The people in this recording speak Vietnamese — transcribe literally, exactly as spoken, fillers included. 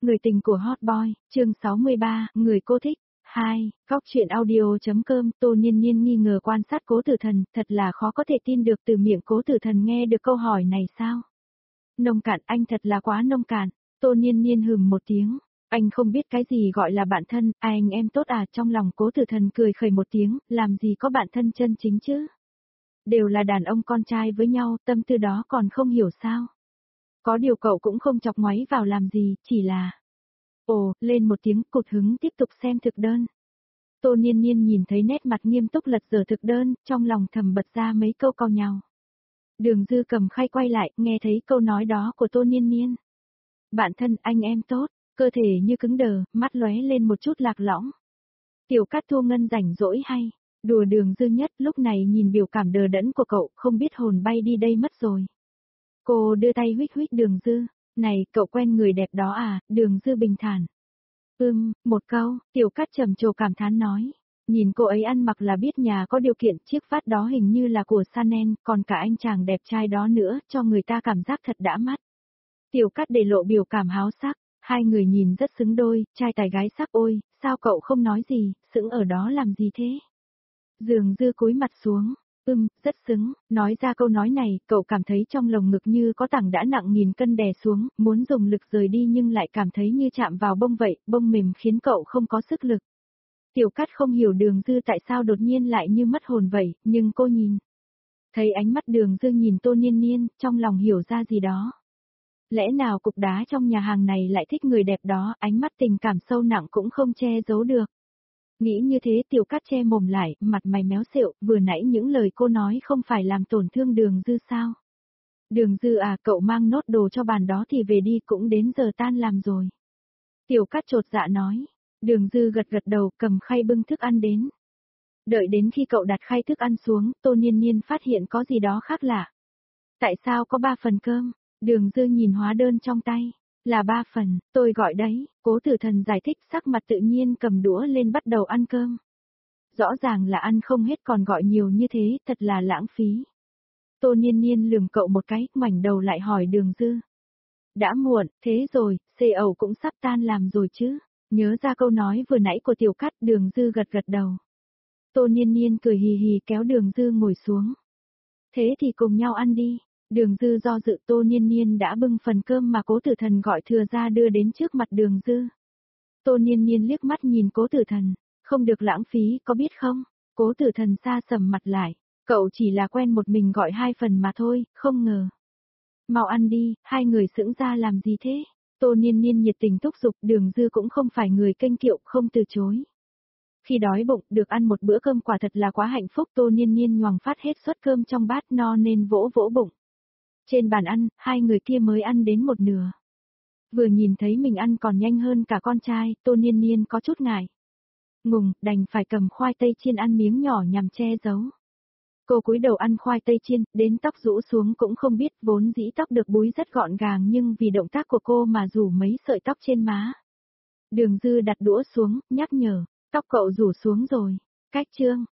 Người tình của Hot Boy, chương sáu mươi ba, người cô thích. hai. Góc truyện audio.com. Tô Niên Niên nghi ngờ quan sát Cố Tử Thần, thật là khó có thể tin được từ miệng Cố Tử Thần nghe được câu hỏi này sao? Nông cạn, anh thật là quá nông cạn. Tô Niên Niên hừm một tiếng. Anh không biết cái gì gọi là bạn thân, à, anh em tốt à? Trong lòng Cố Tử Thần cười khẩy một tiếng, làm gì có bạn thân chân chính chứ? Đều là đàn ông con trai với nhau, tâm tư đó còn không hiểu sao? Có điều cậu cũng không chọc ngoáy vào làm gì, chỉ là... Ồ, lên một tiếng cụt hứng tiếp tục xem thực đơn. Tô Niên Niên nhìn thấy nét mặt nghiêm túc lật dở thực đơn, trong lòng thầm bật ra mấy câu cau nhàu. Đường Dư cầm khay quay lại, nghe thấy câu nói đó của Tô Niên Niên. Bạn thân, anh em tốt, cơ thể như cứng đờ, mắt lóe lên một chút lạc lõng. Tiểu Cát Thu Ngân rảnh rỗi hay, đùa Đường Dư nhất, lúc này nhìn biểu cảm đờ đẫn của cậu, không biết hồn bay đi đây mất rồi. Cô đưa tay huých huých Đường Dư. Này, cậu quen người đẹp đó à? Đường Dư bình thản. Ừm, một câu, Tiểu Cát trầm trồ cảm thán nói. Nhìn cô ấy ăn mặc là biết nhà có điều kiện, chiếc vát đó hình như là của Chanel, còn cả anh chàng đẹp trai đó nữa, cho người ta cảm giác thật đã mắt. Tiểu Cát để lộ biểu cảm háo sắc, hai người nhìn rất xứng đôi, trai tài gái sắc. Ôi, sao cậu không nói gì, sững ở đó làm gì thế? Đường Dư cúi mặt xuống. Ừm, rất xứng, nói ra câu nói này, cậu cảm thấy trong lồng ngực như có tảng đã nặng nghìn cân đè xuống, muốn dùng lực rời đi nhưng lại cảm thấy như chạm vào bông vậy, bông mềm khiến cậu không có sức lực. Tiểu Cát không hiểu Đường Dư tại sao đột nhiên lại như mất hồn vậy, nhưng cô nhìn. Thấy ánh mắt Đường Dư nhìn Tô Niên Niên, trong lòng hiểu ra gì đó. Lẽ nào cục đá trong nhà hàng này lại thích người đẹp đó, ánh mắt tình cảm sâu nặng cũng không che giấu được. Nghĩ như thế Tiểu Cát che mồm lại, mặt mày méo xẹo, vừa nãy những lời cô nói không phải làm tổn thương Đường Dư sao? Đường Dư à, cậu mang nốt đồ cho bàn đó thì về đi, cũng đến giờ tan làm rồi. Tiểu Cát chột dạ nói. Đường Dư gật gật đầu, cầm khay bưng thức ăn đến. Đợi đến khi cậu đặt khay thức ăn xuống, Tô Niên Niên phát hiện có gì đó khác lạ. Tại sao có ba phần cơm? Đường Dư nhìn hóa đơn trong tay. Là ba phần, tôi gọi đấy, Cố Tử Thần giải thích, sắc mặt tự nhiên cầm đũa lên bắt đầu ăn cơm. Rõ ràng là ăn không hết còn gọi nhiều như thế, thật là lãng phí. Tô Niên Niên lườm cậu một cái, ngoảnh đầu lại hỏi Đường Dư. Đã muộn, thế rồi, xê ẩu cũng sắp tan làm rồi chứ. Nhớ ra câu nói vừa nãy của Tiểu Cát, Đường Dư gật gật đầu. Tô Niên Niên cười hì hì kéo Đường Dư ngồi xuống. Thế thì cùng nhau ăn đi. Đường Dư do dự, Tô Niên Niên đã bưng phần cơm mà Cố Tử Thần gọi thừa ra đưa đến trước mặt Đường Dư. Tô Niên Niên liếc mắt nhìn Cố Tử Thần, không được lãng phí, có biết không? Cố Tử Thần xa sầm mặt lại, cậu chỉ là quen một mình gọi hai phần mà thôi, không ngờ. Mau ăn đi, hai người sững ra làm gì thế? Tô Niên Niên nhiệt tình thúc giục, Đường Dư cũng không phải người kênh kiệu, không từ chối. Khi đói bụng, được ăn một bữa cơm quả thật là quá hạnh phúc. Tô Niên Niên nhoằng phát hết suất cơm trong bát, no nên vỗ vỗ bụng. Trên bàn ăn, hai người kia mới ăn đến một nửa. Vừa nhìn thấy mình ăn còn nhanh hơn cả con trai, Tô Niên Niên có chút ngại. Ngùng, đành phải cầm khoai tây chiên ăn miếng nhỏ nhằm che giấu. Cô cúi đầu ăn khoai tây chiên, đến tóc rũ xuống cũng không biết, vốn dĩ tóc được búi rất gọn gàng nhưng vì động tác của cô mà rủ mấy sợi tóc trên má. Đường Dư đặt đũa xuống, nhắc nhở, tóc cậu rủ xuống rồi. Cách trương,